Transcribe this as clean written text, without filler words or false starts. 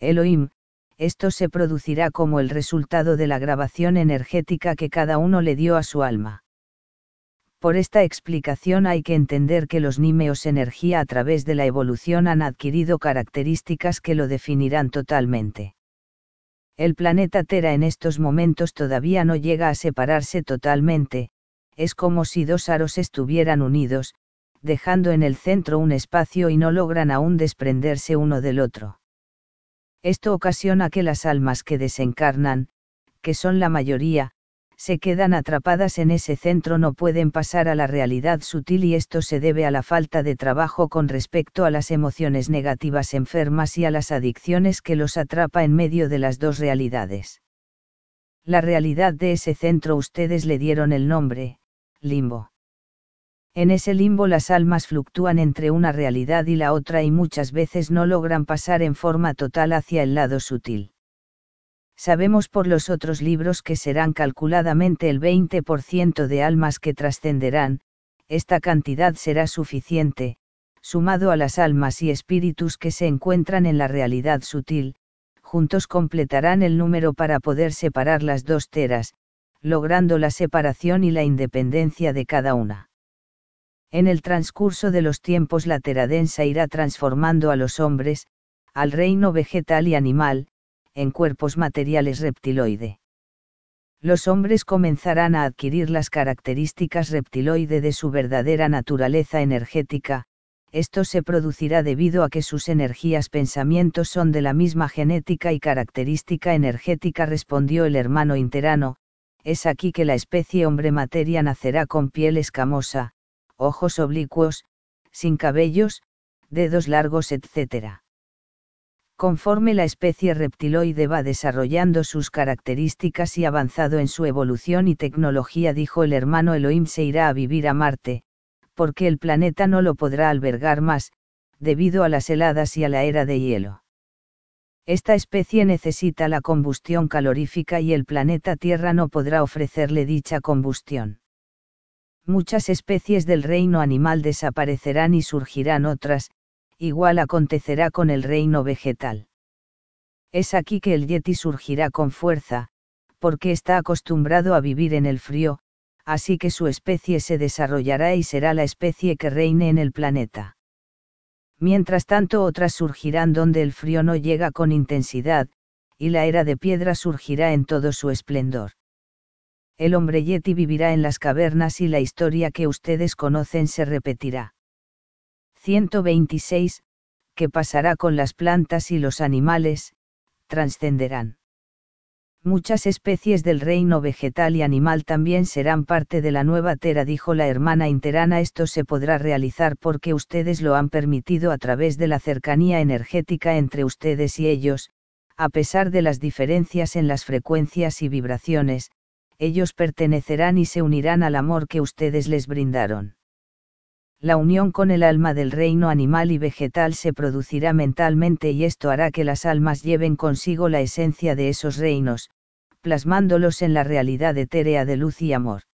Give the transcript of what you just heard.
Elohim, esto se producirá como el resultado de la grabación energética que cada uno le dio a su alma. Por esta explicación hay que entender que los nímeos energía a través de la evolución han adquirido características que lo definirán totalmente. El planeta Tera en estos momentos todavía no llega a separarse totalmente, es como si dos aros estuvieran unidos, dejando en el centro un espacio y no logran aún desprenderse uno del otro. Esto ocasiona que las almas que desencarnan, que son la mayoría, se quedan atrapadas en ese centro, no pueden pasar a la realidad sutil, y esto se debe a la falta de trabajo con respecto a las emociones negativas enfermas y a las adicciones que los atrapa en medio de las dos realidades. La realidad de ese centro ustedes le dieron el nombre, limbo. En ese limbo las almas fluctúan entre una realidad y la otra y muchas veces no logran pasar en forma total hacia el lado sutil. Sabemos por los otros libros que serán calculadamente el 20% de almas que trascenderán, esta cantidad será suficiente, sumado a las almas y espíritus que se encuentran en la realidad sutil, juntos completarán el número para poder separar las dos teras, logrando la separación y la independencia de cada una. En el transcurso de los tiempos la tera densa irá transformando a los hombres, al reino vegetal y animal, en cuerpos materiales reptiloide. Los hombres comenzarán a adquirir las características reptiloide de su verdadera naturaleza energética. Esto se producirá debido a que sus energías pensamientos son de la misma genética y característica energética, respondió el hermano interano. Es aquí que la especie hombre materia nacerá con piel escamosa, ojos oblicuos, sin cabellos, dedos largos, etc. Conforme la especie reptiloide va desarrollando sus características y avanzado en su evolución y tecnología, dijo el hermano Elohim, se irá a vivir a Marte, porque el planeta no lo podrá albergar más, debido a las heladas y a la era de hielo. Esta especie necesita la combustión calorífica y el planeta Tierra no podrá ofrecerle dicha combustión. Muchas especies del reino animal desaparecerán y surgirán otras. Igual acontecerá con el reino vegetal. Es aquí que el yeti surgirá con fuerza, porque está acostumbrado a vivir en el frío, así que su especie se desarrollará y será la especie que reine en el planeta. Mientras tanto otras surgirán donde el frío no llega con intensidad, y la era de piedra surgirá en todo su esplendor. El hombre yeti vivirá en las cavernas y la historia que ustedes conocen se repetirá. 126. ¿Qué pasará con las plantas y los animales? Trascenderán. Muchas especies del reino vegetal y animal también serán parte de la nueva tera, dijo la hermana interana. Esto se podrá realizar porque ustedes lo han permitido a través de la cercanía energética entre ustedes y ellos, a pesar de las diferencias en las frecuencias y vibraciones, ellos pertenecerán y se unirán al amor que ustedes les brindaron. La unión con el alma del reino animal y vegetal se producirá mentalmente y esto hará que las almas lleven consigo la esencia de esos reinos, plasmándolos en la realidad etérea de luz y amor.